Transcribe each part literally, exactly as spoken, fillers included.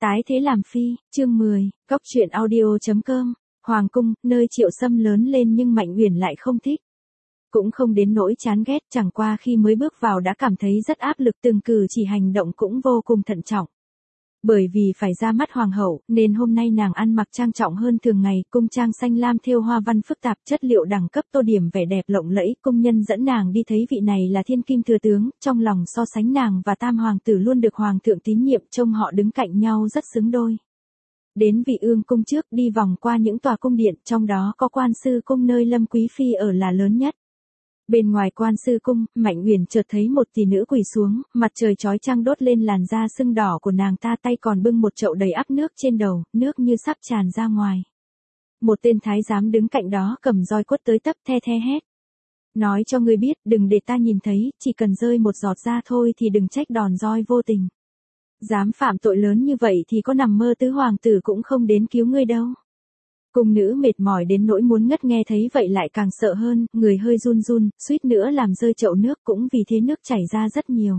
Tái thế làm phi, chương mười, Cóc truyện audio chấm com, Hoàng cung, nơi Triệu Sâm lớn lên nhưng Mạnh Uyển lại không thích. Cũng không đến nỗi chán ghét, chẳng qua khi mới bước vào đã cảm thấy rất áp lực, từng cử chỉ hành động cũng vô cùng thận trọng. Bởi vì phải ra mắt hoàng hậu, nên hôm nay nàng ăn mặc trang trọng hơn thường ngày, cung trang xanh lam thêu hoa văn phức tạp, chất liệu đẳng cấp tô điểm vẻ đẹp lộng lẫy. Cung nhân dẫn nàng đi thấy vị này là thiên kim thừa tướng, trong lòng so sánh nàng và tam hoàng tử luôn được hoàng thượng tín nhiệm, trông họ đứng cạnh nhau rất xứng đôi. Đến vị ương cung trước, đi vòng qua những tòa cung điện, trong đó có quan sư cung nơi Lâm Quý Phi ở là lớn nhất. Bên ngoài quan sư cung, Mạnh Uyển chợt thấy một tỷ nữ quỳ xuống, mặt trời chói chang đốt lên làn da sưng đỏ của nàng ta, tay còn bưng một chậu đầy ắp nước trên đầu, nước như sắp tràn ra ngoài. Một tên thái giám đứng cạnh đó cầm roi quất tới tấp, the the hét. Nói cho ngươi biết, đừng để ta nhìn thấy, chỉ cần rơi một giọt ra thôi thì đừng trách đòn roi vô tình. Dám phạm tội lớn như vậy thì có nằm mơ tứ hoàng tử cũng không đến cứu ngươi đâu. Cung nữ mệt mỏi đến nỗi muốn ngất nghe thấy vậy lại càng sợ hơn, người hơi run run, suýt nữa làm rơi chậu nước, cũng vì thế nước chảy ra rất nhiều.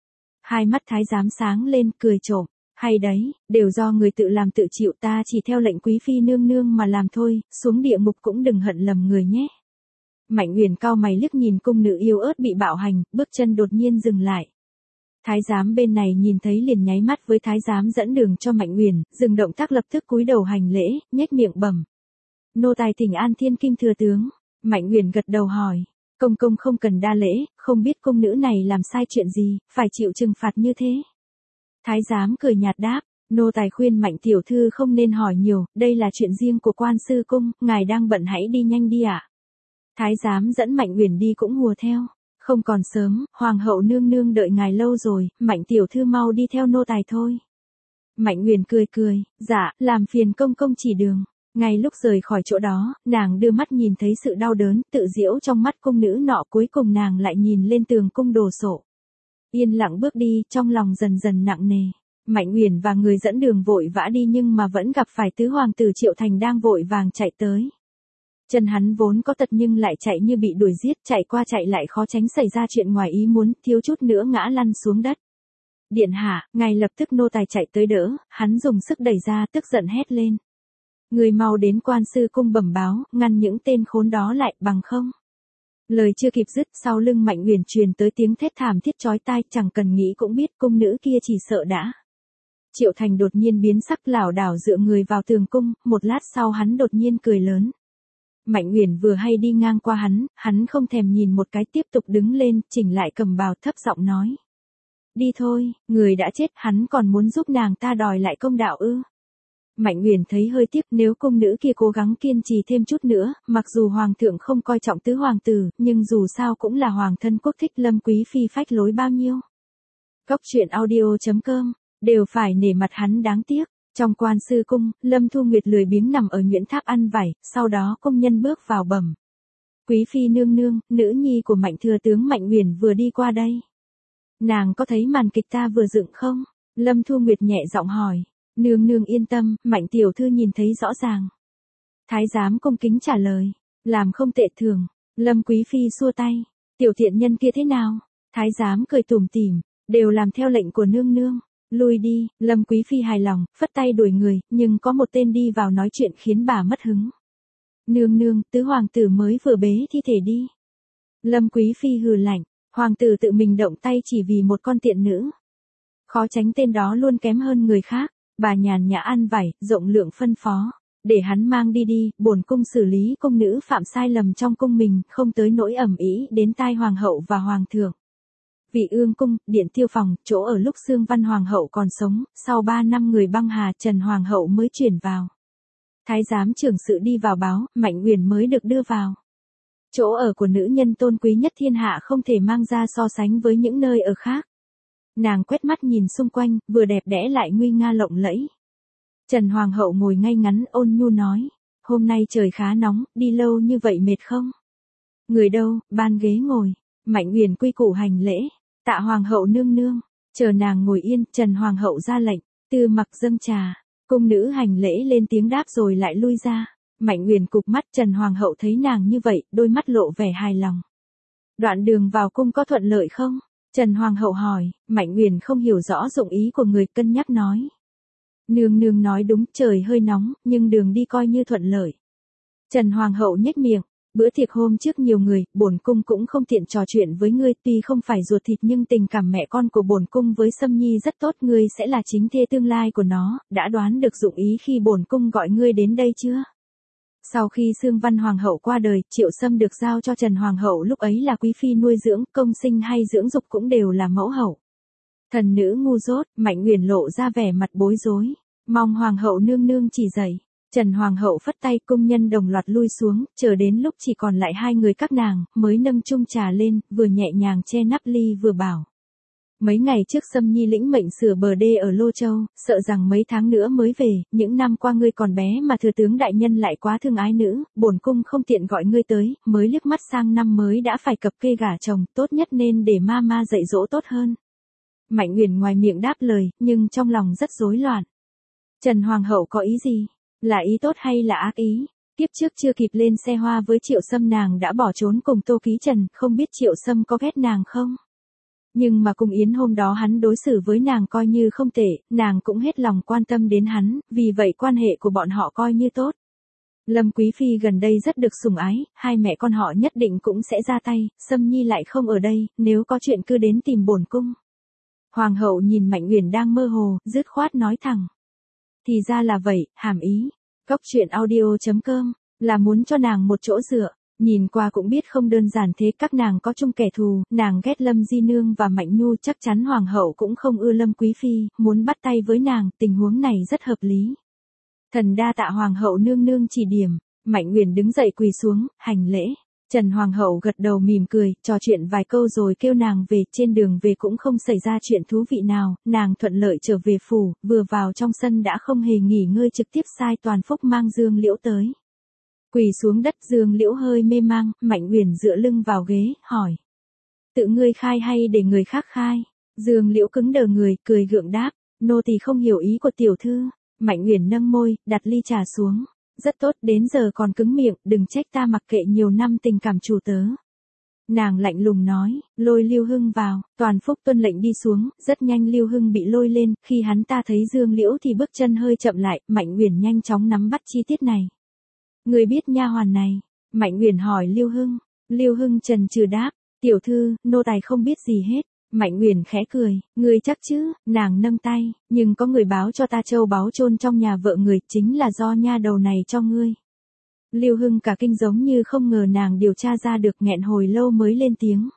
Hai mắt thái giám sáng lên, cười trộm, hay đấy, đều do người tự làm tự chịu, ta chỉ theo lệnh quý phi nương nương mà làm thôi, xuống địa ngục cũng đừng hận lầm người nhé. Mạnh Uyển cau mày liếc nhìn cung nữ yếu ớt bị bạo hành, bước chân đột nhiên dừng lại. Thái giám bên này nhìn thấy liền nháy mắt với thái giám dẫn đường cho Mạnh Uyển, dừng động tác lập tức cúi đầu hành lễ, nhếch miệng bẩm. Nô tài thỉnh an thiên kim thừa tướng. Mạnh Uyển gật đầu hỏi. Công công không cần đa lễ, không biết cung nữ này làm sai chuyện gì, phải chịu trừng phạt như thế. Thái giám cười nhạt đáp, nô tài khuyên Mạnh tiểu thư không nên hỏi nhiều, đây là chuyện riêng của quan sư cung, ngài đang bận hãy đi nhanh đi ạ. À? Thái giám dẫn Mạnh Uyển đi cũng hùa theo. Không còn sớm, hoàng hậu nương nương đợi ngài lâu rồi, Mạnh tiểu thư mau đi theo nô tài thôi. Mạnh Uyển cười cười, dạ, làm phiền công công chỉ đường. Ngay lúc rời khỏi chỗ đó, nàng đưa mắt nhìn thấy sự đau đớn, tự giễu trong mắt cung nữ nọ, cuối cùng nàng lại nhìn lên tường cung đồ sộ. Yên lặng bước đi, trong lòng dần dần nặng nề. Mạnh Uyển và người dẫn đường vội vã đi nhưng mà vẫn gặp phải tứ hoàng tử Triệu Thành đang vội vàng chạy tới. Chân hắn vốn có tật nhưng lại chạy như bị đuổi giết, chạy qua chạy lại khó tránh xảy ra chuyện ngoài ý muốn, thiếu chút nữa ngã lăn xuống đất. Điện hạ, ngay lập tức nô tài chạy tới đỡ, hắn dùng sức đẩy ra, tức giận hét lên. Người mau đến quan sư cung bẩm báo, ngăn những tên khốn đó lại, bằng không. Lời chưa kịp dứt, sau lưng Mạnh Uyển truyền tới tiếng thét thảm thiết chói tai, chẳng cần nghĩ cũng biết cung nữ kia chỉ sợ đã. Triệu Thành đột nhiên biến sắc, lảo đảo dựa người vào tường cung, một lát sau hắn đột nhiên cười lớn. Mạnh Uyển vừa hay đi ngang qua hắn, hắn không thèm nhìn một cái, tiếp tục đứng lên, chỉnh lại cầm bào, thấp giọng nói. Đi thôi, người đã chết, hắn còn muốn giúp nàng ta đòi lại công đạo ư. Mạnh Uyển thấy hơi tiếc, nếu cung nữ kia cố gắng kiên trì thêm chút nữa, mặc dù hoàng thượng không coi trọng tứ hoàng tử, nhưng dù sao cũng là hoàng thân quốc thích, Lâm Quý Phi phách lối bao nhiêu. Cóc truyện audio chấm com, đều phải nể mặt hắn đáng tiếc. Trong quan sư cung, Lâm Thu Nguyệt lười biếng nằm ở nhuyễn tháp ăn vải, sau đó công nhân bước vào bẩm. Quý phi nương nương, nữ nhi của Mạnh thừa tướng Mạnh Uyển vừa đi qua đây. Nàng có thấy màn kịch ta vừa dựng không? Lâm Thu Nguyệt nhẹ giọng hỏi. Nương nương yên tâm, Mạnh tiểu thư nhìn thấy rõ ràng. Thái giám cung kính trả lời. Làm không tệ thường. Lâm Quý phi xua tay. Tiểu thiện nhân kia thế nào? Thái giám cười tủm tỉm. Đều làm theo lệnh của nương nương. Lui đi, Lâm Quý Phi hài lòng, phất tay đuổi người, nhưng có một tên đi vào nói chuyện khiến bà mất hứng. Nương nương, tứ hoàng tử mới vừa bế thi thể đi. Lâm Quý Phi hừ lạnh, hoàng tử tự mình động tay chỉ vì một con tiện nữ. Khó tránh tên đó luôn kém hơn người khác, bà nhàn nhã ăn vải, rộng lượng phân phó. Để hắn mang đi đi, bổn cung xử lý cung nữ phạm sai lầm trong cung mình, không tới nỗi ầm ĩ đến tai hoàng hậu và hoàng thượng. Vị ương cung, điện tiêu phòng, chỗ ở lúc Xương Văn Hoàng hậu còn sống, sau ba năm người băng hà Trần Hoàng hậu mới chuyển vào. Thái giám trưởng sự đi vào báo, Mạnh Uyển mới được đưa vào. Chỗ ở của nữ nhân tôn quý nhất thiên hạ không thể mang ra so sánh với những nơi ở khác. Nàng quét mắt nhìn xung quanh, vừa đẹp đẽ lại nguy nga lộng lẫy. Trần Hoàng hậu ngồi ngay ngắn ôn nhu nói, hôm nay trời khá nóng, đi lâu như vậy mệt không? Người đâu, ban ghế ngồi. Mạnh Uyển quy củ hành lễ. Tạ hoàng hậu nương nương, chờ nàng ngồi yên, Trần hoàng hậu ra lệnh, Tư Mặc dâng trà, cung nữ hành lễ lên tiếng đáp rồi lại lui ra. Mạnh Uyển cụp mắt, Trần hoàng hậu thấy nàng như vậy, đôi mắt lộ vẻ hài lòng. Đoạn đường vào cung có thuận lợi không? Trần hoàng hậu hỏi. Mạnh Uyển không hiểu rõ dụng ý của người, cân nhắc nói. Nương nương nói đúng, trời hơi nóng, nhưng đường đi coi như thuận lợi. Trần Hoàng hậu nhếch miệng, bữa tiệc hôm trước nhiều người, bổn cung cũng không tiện trò chuyện với ngươi, tuy không phải ruột thịt nhưng tình cảm mẹ con của bổn cung với Sâm Nhi rất tốt, ngươi sẽ là chính thê tương lai của nó, đã đoán được dụng ý khi bổn cung gọi ngươi đến đây chưa? Sau khi Xương Văn Hoàng hậu qua đời, Triệu Sâm được giao cho Trần Hoàng hậu, lúc ấy là quý phi nuôi dưỡng, công sinh hay dưỡng dục cũng đều là mẫu hậu. Thần nữ ngu dốt, Mạnh Uyển lộ ra vẻ mặt bối rối, mong Hoàng hậu nương nương chỉ dạy. Trần Hoàng hậu phất tay, cung nhân đồng loạt lui xuống, chờ đến lúc chỉ còn lại hai người các nàng, mới nâng chung trà lên, vừa nhẹ nhàng che nắp ly vừa bảo. Mấy ngày trước Sâm Nhi lĩnh mệnh sửa bờ đê ở Lô Châu, sợ rằng mấy tháng nữa mới về, những năm qua ngươi còn bé mà thừa tướng đại nhân lại quá thương ái nữ, bổn cung không tiện gọi ngươi tới, mới liếc mắt sang năm mới đã phải cập kê gả chồng, tốt nhất nên để ma ma dạy dỗ tốt hơn. Mạnh Uyển ngoài miệng đáp lời, nhưng trong lòng rất rối loạn. Trần Hoàng hậu có ý gì? Là ý tốt hay là ác ý? Tiếp trước chưa kịp lên xe hoa với Triệu Sâm nàng đã bỏ trốn cùng Tô Ký Trần, không biết Triệu Sâm có ghét nàng không? Nhưng mà cùng yến hôm đó hắn đối xử với nàng coi như không tệ, nàng cũng hết lòng quan tâm đến hắn, vì vậy quan hệ của bọn họ coi như tốt. Lâm Quý Phi gần đây rất được sủng ái, hai mẹ con họ nhất định cũng sẽ ra tay, Sâm Nhi lại không ở đây, nếu có chuyện cứ đến tìm bổn cung. Hoàng hậu nhìn Mạnh Uyển đang mơ hồ, dứt khoát nói thẳng. Thì ra là vậy, hàm ý. Cốc truyện audio chấm com, là muốn cho nàng một chỗ dựa. Nhìn qua cũng biết không đơn giản thế, các nàng có chung kẻ thù, nàng ghét Lâm Di Nương và Mạnh Nhu, chắc chắn Hoàng hậu cũng không ưa Lâm Quý Phi, muốn bắt tay với nàng, tình huống này rất hợp lý. Thần đa tạ Hoàng hậu nương nương chỉ điểm, Mạnh Uyển đứng dậy quỳ xuống, hành lễ. Trần Hoàng hậu gật đầu mỉm cười, trò chuyện vài câu rồi kêu nàng về, trên đường về cũng không xảy ra chuyện thú vị nào, nàng thuận lợi trở về phủ, vừa vào trong sân đã không hề nghỉ ngơi, trực tiếp sai Toàn Phúc mang Dương Liễu tới. Quỳ xuống đất, Dương Liễu hơi mê mang, Mạnh Uyển dựa lưng vào ghế, hỏi. Tự ngươi khai hay để người khác khai? Dương Liễu cứng đờ người, cười gượng đáp, nô tỳ không hiểu ý của tiểu thư. Mạnh Uyển nâng môi, đặt ly trà xuống. Rất tốt, đến giờ còn cứng miệng, đừng trách ta mặc kệ nhiều năm tình cảm chủ tớ. Nàng lạnh lùng nói, lôi Lưu Hưng vào, Toàn Phúc tuân lệnh đi xuống, rất nhanh Lưu Hưng bị lôi lên, khi hắn ta thấy Dương Liễu thì bước chân hơi chậm lại, Mạnh Uyển nhanh chóng nắm bắt chi tiết này. Người biết nha hoàn này? Mạnh Uyển hỏi Lưu Hưng. Lưu Hưng trần trừ đáp, tiểu thư, nô tài không biết gì hết. Mạnh Uyển khẽ cười, ngươi chắc chứ? Nàng nâng tay, nhưng có người báo cho ta châu báu chôn trong nhà vợ người, chính là do nha đầu này cho ngươi. Lưu Hưng cả kinh giống như không ngờ nàng điều tra ra được, nghẹn hồi lâu mới lên tiếng.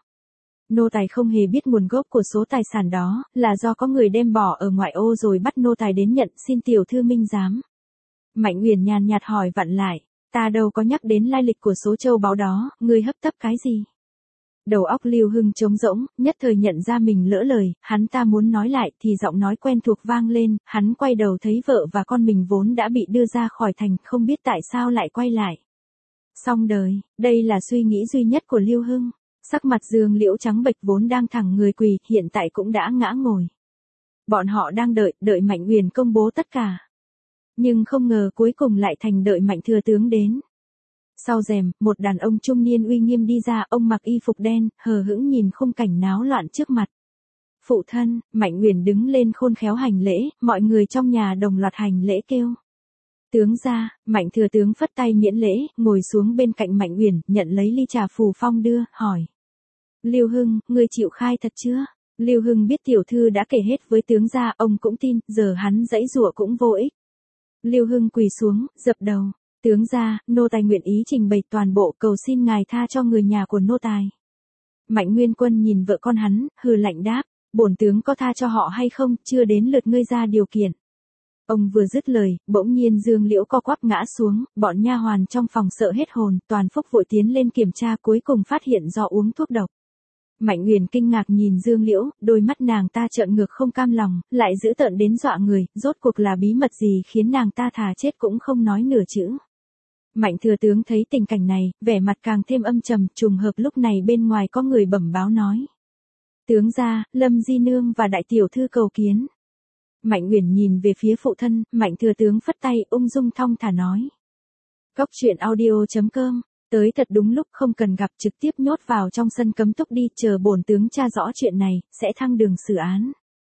Nô tài không hề biết nguồn gốc của số tài sản đó, là do có người đem bỏ ở ngoại ô rồi bắt nô tài đến nhận, xin tiểu thư minh giám. Mạnh Uyển nhàn nhạt hỏi vặn lại, ta đâu có nhắc đến lai lịch của số châu báu đó, ngươi hấp tấp cái gì? Đầu óc Lưu Hưng trống rỗng, nhất thời nhận ra mình lỡ lời, hắn ta muốn nói lại thì giọng nói quen thuộc vang lên, hắn quay đầu thấy vợ và con mình vốn đã bị đưa ra khỏi thành, không biết tại sao lại quay lại. Xong đời, đây là suy nghĩ duy nhất của Lưu Hưng. Sắc mặt Dương Liễu trắng bệch vốn đang thẳng người quỳ, hiện tại cũng đã ngã ngồi. Bọn họ đang đợi, đợi Mạnh Uyển công bố tất cả. Nhưng không ngờ cuối cùng lại thành đợi Mạnh thừa tướng đến. Sau rèm, một đàn ông trung niên uy nghiêm đi ra, ông mặc y phục đen, hờ hững nhìn khung cảnh náo loạn trước mặt. Phụ thân, Mạnh Uyển đứng lên khôn khéo hành lễ, mọi người trong nhà đồng loạt hành lễ kêu. Tướng gia, Mạnh thừa tướng phất tay miễn lễ, ngồi xuống bên cạnh Mạnh Uyển, nhận lấy ly trà Phù Phong đưa, hỏi. Lưu Hưng, ngươi chịu khai thật chưa? Lưu Hưng biết tiểu thư đã kể hết với tướng gia, ông cũng tin, giờ hắn giãy giụa cũng vô ích. Lưu Hưng quỳ xuống, dập đầu. Tướng gia, nô tài nguyện ý trình bày toàn bộ, cầu xin ngài tha cho người nhà của nô tài. Mạnh Nguyên Quân nhìn vợ con hắn, hừ lạnh đáp, bổn tướng có tha cho họ hay không, chưa đến lượt ngươi ra điều kiện. Ông vừa dứt lời, bỗng nhiên Dương Liễu co quắp ngã xuống, bọn nha hoàn trong phòng sợ hết hồn, Toàn Phúc vội tiến lên kiểm tra, cuối cùng phát hiện do uống thuốc độc. Mạnh Uyển kinh ngạc nhìn Dương Liễu, đôi mắt nàng ta trợn ngược không cam lòng, lại dữ tợn đến dọa người, rốt cuộc là bí mật gì khiến nàng ta thà chết cũng không nói nửa chữ. Mạnh thừa tướng thấy tình cảnh này, vẻ mặt càng thêm âm trầm, trùng hợp lúc này bên ngoài có người bẩm báo nói. Tướng gia, Lâm Di Nương và đại tiểu thư cầu kiến. Mạnh Uyển nhìn về phía phụ thân, Mạnh thừa tướng phất tay, ung dung thong thả nói. Cốc truyện audio chấm com, tới thật đúng lúc, không cần gặp, trực tiếp nhốt vào trong sân cấm túc đi, chờ bổn tướng tra rõ chuyện này, sẽ thăng đường xử án.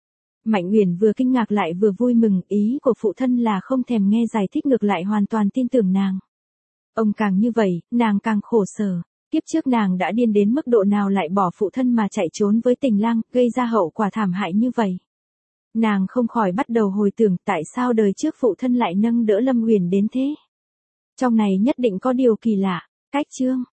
Mạnh Uyển vừa kinh ngạc lại vừa vui mừng, ý của phụ thân là không thèm nghe giải thích ngược lại hoàn toàn tin tưởng nàng. Ông càng như vậy, nàng càng khổ sở. Kiếp trước nàng đã điên đến mức độ nào lại bỏ phụ thân mà chạy trốn với tình lang, gây ra hậu quả thảm hại như vậy. Nàng không khỏi bắt đầu hồi tưởng tại sao đời trước phụ thân lại nâng đỡ Lâm Uyển đến thế. Trong này nhất định có điều kỳ lạ. Cách chương